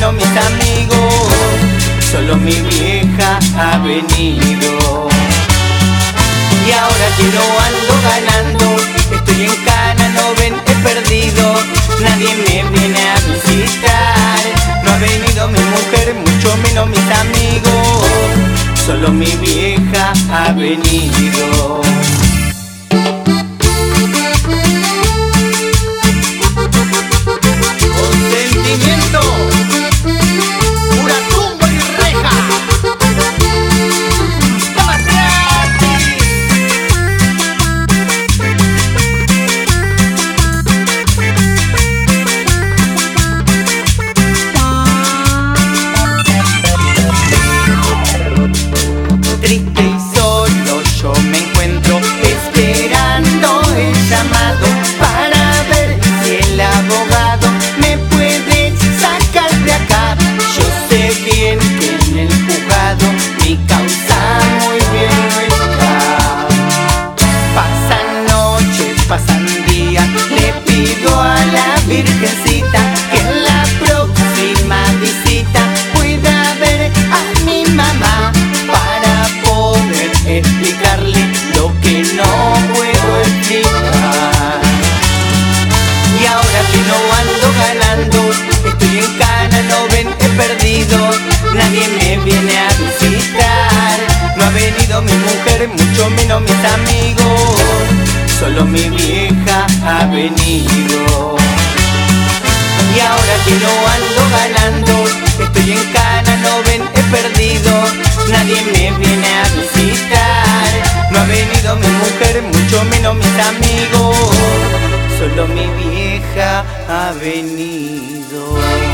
menos mis amigos. Solo mi vieja ha venido. Y ahora que no ando ganando, estoy en cana, no ven, he perdido. Nadie me viene a visitar. No ha venido mi mujer, mucho menos mis amigos. Solo mi vieja ha venido. Consentimiento, pura tumba y reja. ¡Toma gratis! Triste y solo yo me encuentro, esperando el llamado para ver si el abogado me puede sacar de acá. Yo sé bien que en el juzgado mi causa muy bien no está. Pasan noches, pasan días, le pido a la Virgencita que en la próxima visita pueda ver a mi mamá para poder explicarle lo que no puedo explicar. Y ahora que no ando ganando, estoy en cana, no ven, he perdido. Nadie me viene a visitar. No ha venido mi mujer, mucho menos mis amigos. Solo mi vieja ha venido. Y ahora que no ando ganando, estoy en cana, no ven, he perdido. Nadie me viene a visitar. No ha venido mi mujer, mucho menos mis amigos. Solo mi vieja ha venido.